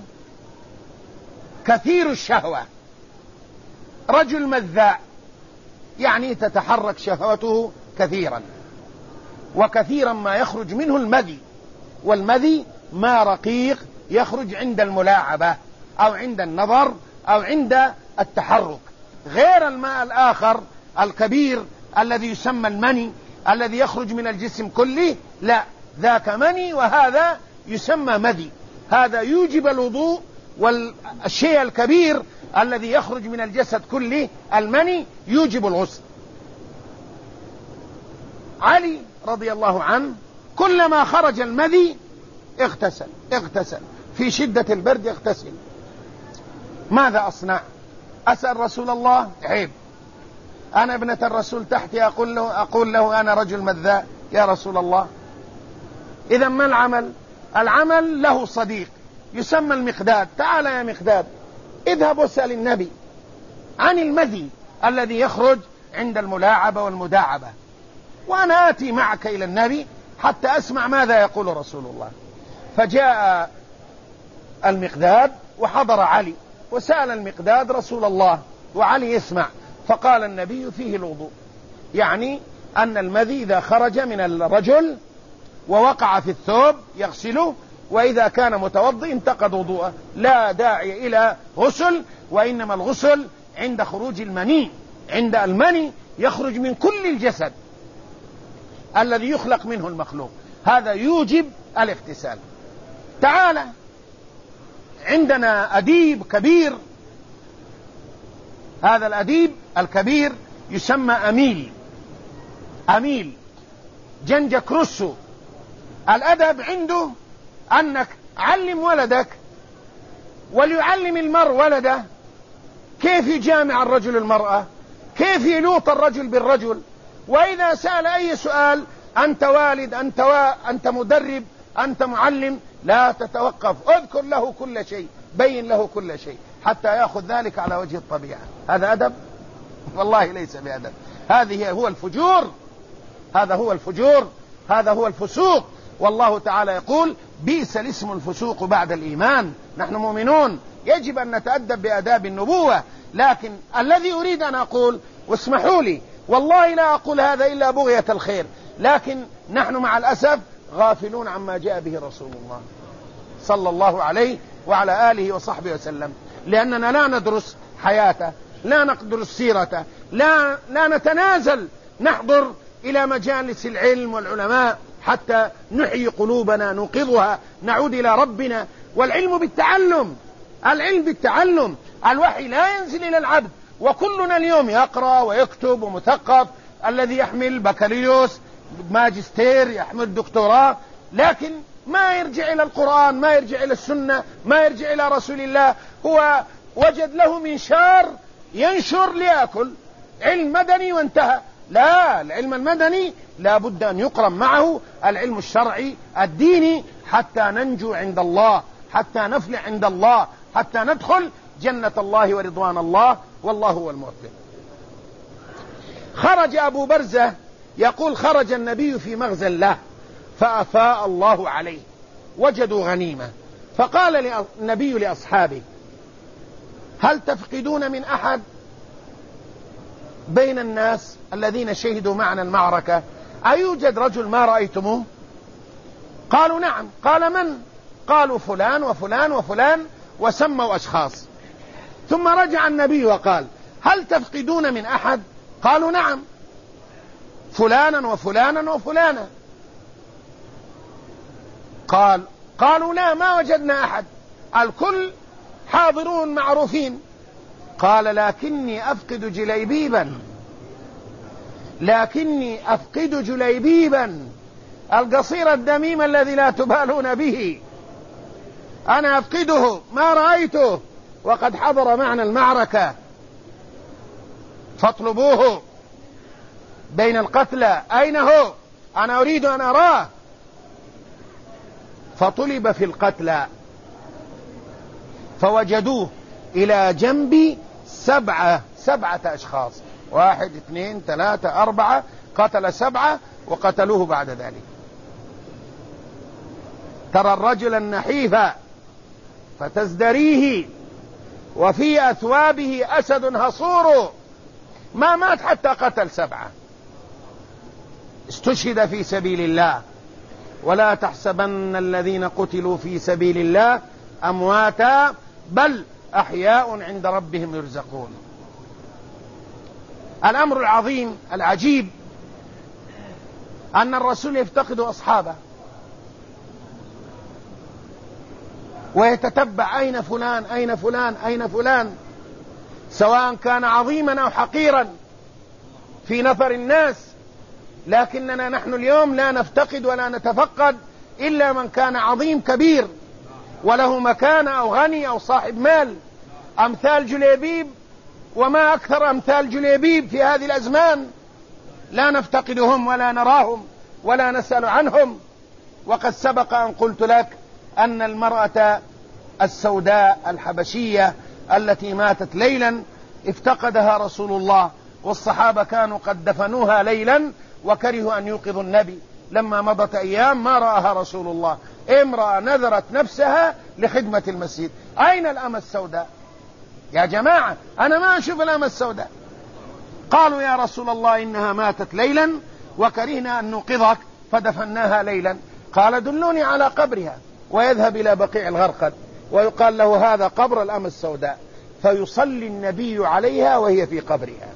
كثير الشهوة، رجل مذاء، يعني تتحرك شهوته كثيرا، وكثيرا ما يخرج منه المذي، والمذي ما رقيق يخرج عند الملاعبة أو عند النظر أو عند التحرك، غير الماء الآخر الكبير الذي يسمى المني الذي يخرج من الجسم كله، لا، ذاك مني وهذا يسمى مذي. هذا يوجب الوضوء، والشيء الكبير الذي يخرج من الجسد كله المني يوجب الغسل. علي رضي الله عنه كلما خرج المذي اغتسل اغتسل في شدة البرد اغتسل. ماذا أصنع؟ أسأل رسول الله؟ عيب، أنا ابنة الرسول تحتي أقول له, أقول له أنا رجل مذاء يا رسول الله. إذا ما العمل؟ العمل له صديق يسمى المقداد. تعال يا مقداد، اذهب واسأل النبي عن المذي الذي يخرج عند الملاعبة والمداعبة، وأنا آتي معك إلى النبي حتى أسمع ماذا يقول رسول الله. فجاء المقداد وحضر علي وسأل المقداد رسول الله، وعلي يسمع، فقال النبي فيه الوضوء، يعني أن المذي إذا خرج من الرجل ووقع في الثوب يغسله، وإذا كان متوضئ انتقض وضوءه، لا داعي إلى غسل، وإنما الغسل عند خروج المني. عند المني يخرج من كل الجسد الذي يخلق منه المخلوق، هذا يوجب الاغتسال. تعالى، عندنا أديب كبير، هذا الأديب الكبير يسمى أميل أميل جنجك روسو. الأدب عنده أنك علم ولدك وليعلم المرء ولده كيف يجامع الرجل المرأة، كيف يلوط الرجل بالرجل، وإذا سأل أي سؤال أنت والد، أنت, و... أنت مدرب، أنت معلم، لا تتوقف، اذكر له كل شيء، بين له كل شيء حتى يأخذ ذلك على وجه الطبيعة. هذا أدب؟ والله ليس بأدب. هذه هو الفجور، هذا هو الفجور، هذا هو الفسوق. والله تعالى يقول بئس الاسم الفسوق بعد الإيمان. نحن مؤمنون يجب أن نتأدب بآداب النبوة، لكن الذي أريد أن أقول، واسمحوا لي والله لا أقول هذا إلا بغية الخير، لكن نحن مع الأسف غافلون عما جاء به رسول الله صلى الله عليه وعلى آله وصحبه وسلم، لأننا لا ندرس حياته، لا ندرس سيرته، لا, لا نتنازل نحضر إلى مجالس العلم والعلماء حتى نحيي قلوبنا، نوقظها، نعود إلى ربنا. والعلم بالتعلم، العلم بالتعلم، الوحي لا ينزل إلى العبد، وكلنا اليوم يقرأ ويكتب ومثقف، الذي يحمل بكالوريوس، ماجستير، يحمل دكتوراه، لكن ما يرجع إلى القرآن، ما يرجع إلى السنة، ما يرجع إلى رسول الله. هو وجد له منشار ينشر ليأكل، علم مدني وانتهى. لا، العلم المدني لا بد أن يقرن معه العلم الشرعي الديني حتى ننجو عند الله، حتى نفلح عند الله، حتى ندخل جنة الله ورضوان الله، والله هو الموفق. خرج أبو برزة يقول خرج النبي في مغزى له فأفاء الله عليه، وجدوا غنيمة، فقال النبي لأصحابه هل تفقدون من أحد بين الناس الذين شهدوا معنا المعركة؟ أيوجد رجل ما رأيتموه؟ قالوا نعم. قال من؟ قالوا فلان وفلان وفلان، وسموا أشخاص. ثم رجع النبي وقال هل تفقدون من أحد؟ قالوا نعم، فلانا وفلانا وفلانا. قال قالوا لا، ما وجدنا أحد، الكل حاضرون معروفين. قال لكني أفقد جليبيبا، لكني أفقد جليبيبا، القصير الدميم الذي لا تبالون به، أنا أفقده، ما رأيته وقد حضر معنا المعركة. فاطلبوه بين القتلى، أين هو؟ أنا أريد أن أراه. فطلب في القتلى فوجدوه إلى جنب سبعة سبعة أشخاص، واحد اثنين ثلاثة أربعة، قتل سبعة وقتلوه بعد ذلك. ترى الرجل النحيف فتزدريه وفي أثوابه أسد هصور، ما مات حتى قتل سبعة، استشهد في سبيل الله. ولا تحسبن الذين قتلوا في سبيل الله أمواتا بل أحياء عند ربهم يرزقون. الأمر العظيم العجيب أن الرسول يفتقد أصحابه ويتتبع أين فلان أين فلان أين فلان، سواء كان عظيما أو حقيرا في نظر الناس، لكننا نحن اليوم لا نفتقد ولا نتفقد إلا من كان عظيم كبير وله مكانة أو غني أو صاحب مال، أمثال جليبيب وما أكثر أمثال جليبيب في هذه الأزمان، لا نفتقدهم ولا نراهم ولا نسأل عنهم. وقد سبق أن قلت لك أن المرأة السوداء الحبشية التي ماتت ليلا افتقدها رسول الله، والصحابة كانوا قد دفنوها ليلا وكرهوا أن يوقظوا النبي. لما مضت أيام ما رآها رسول الله، امرأة نذرت نفسها لخدمة المسجد. أين الأمة السوداء يا جماعة؟ أنا ما أشوف الأمة السوداء. قالوا يا رسول الله إنها ماتت ليلا وكرهنا أن نوقظك فدفناها ليلا. قال دلوني على قبرها، ويذهب إلى بقيع الغرقد ويقال له هذا قبر الأمة السوداء، فيصلي النبي عليها وهي في قبرها.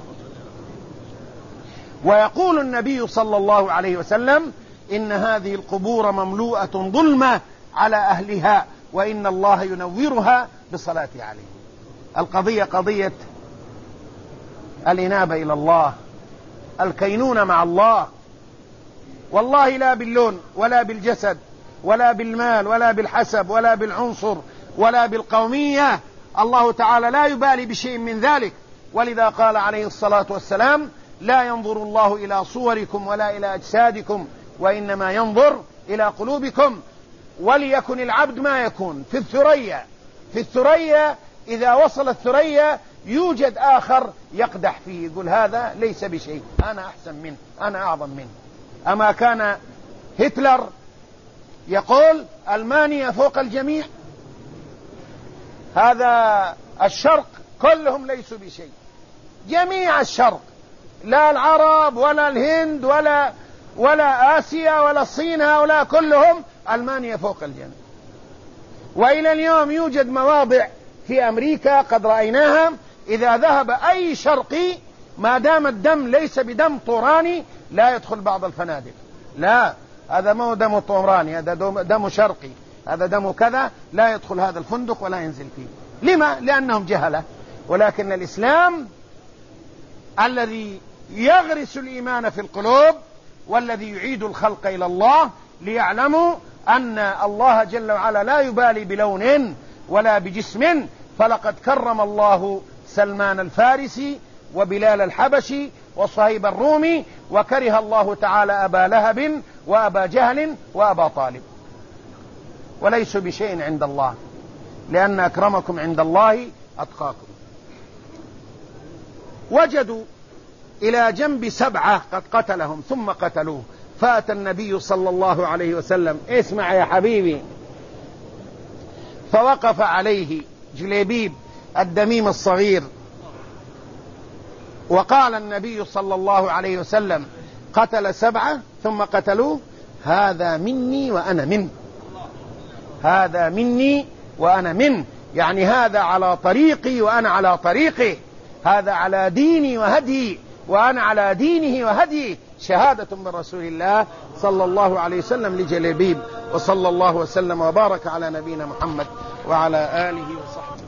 ويقول النبي صلى الله عليه وسلم إن هذه القبور مملوءة ظلمة على أهلها وإن الله ينورها بالصلاة عليه. القضية قضية الإنابة إلى الله، الكينونة مع الله، والله لا باللون ولا بالجسد ولا بالمال ولا بالحسب ولا بالعنصر ولا بالقومية. الله تعالى لا يبالي بشيء من ذلك، ولذا قال عليه الصلاة والسلام لا ينظر الله إلى صوركم ولا إلى أجسادكم وإنما ينظر إلى قلوبكم. وليكن العبد ما يكون في الثريا، في الثريا إذا وصل الثريا يوجد آخر يقدح فيه، يقول هذا ليس بشيء، أنا أحسن منه، أنا أعظم منه. أما كان هتلر يقول ألمانيا فوق الجميع، هذا الشرق كلهم ليسوا بشيء، جميع الشرق، لا العرب ولا الهند ولا ولا آسيا ولا الصين، هؤلاء كلهم ألمانيا فوق الجميع. وإلى اليوم يوجد مواضع في أمريكا قد رأيناها، إذا ذهب أي شرقي ما دام الدم ليس بدم طوراني لا يدخل بعض الفنادق. لا، هذا مو دم طوراني، هذا دم شرقي، هذا دم كذا، لا يدخل هذا الفندق ولا ينزل فيه. لما؟ لأنهم جهلة. ولكن الإسلام الذي يغرس الإيمان في القلوب والذي يعيد الخلق إلى الله ليعلموا أن الله جل وعلا لا يبالي بلون ولا بجسم. فلقد كرم الله سلمان الفارسي وبلال الحبشي وصهيب الرومي، وكره الله تعالى أبا لهب وأبا جهل وأبا طالب، وليسوا بشيء عند الله، لأن أكرمكم عند الله أتقاكم. وجدوا إلى جنب سبعة قد قتلهم ثم قتلوه، فأتى النبي صلى الله عليه وسلم، اسمع يا حبيبي، فوقف عليه جليبيب الدميم الصغير، وقال النبي صلى الله عليه وسلم قتل سبعة ثم قتلوه، هذا مني وأنا منه، هذا مني وأنا منه، يعني هذا على طريقي وأنا على طريقه، هذا على ديني وهدي وأنا على دينه وهديه، شهادة من رسول الله صلى الله عليه وسلم لجليبيب. وصلى الله وسلم وبارك على نبينا محمد وعلى آله وصحبه.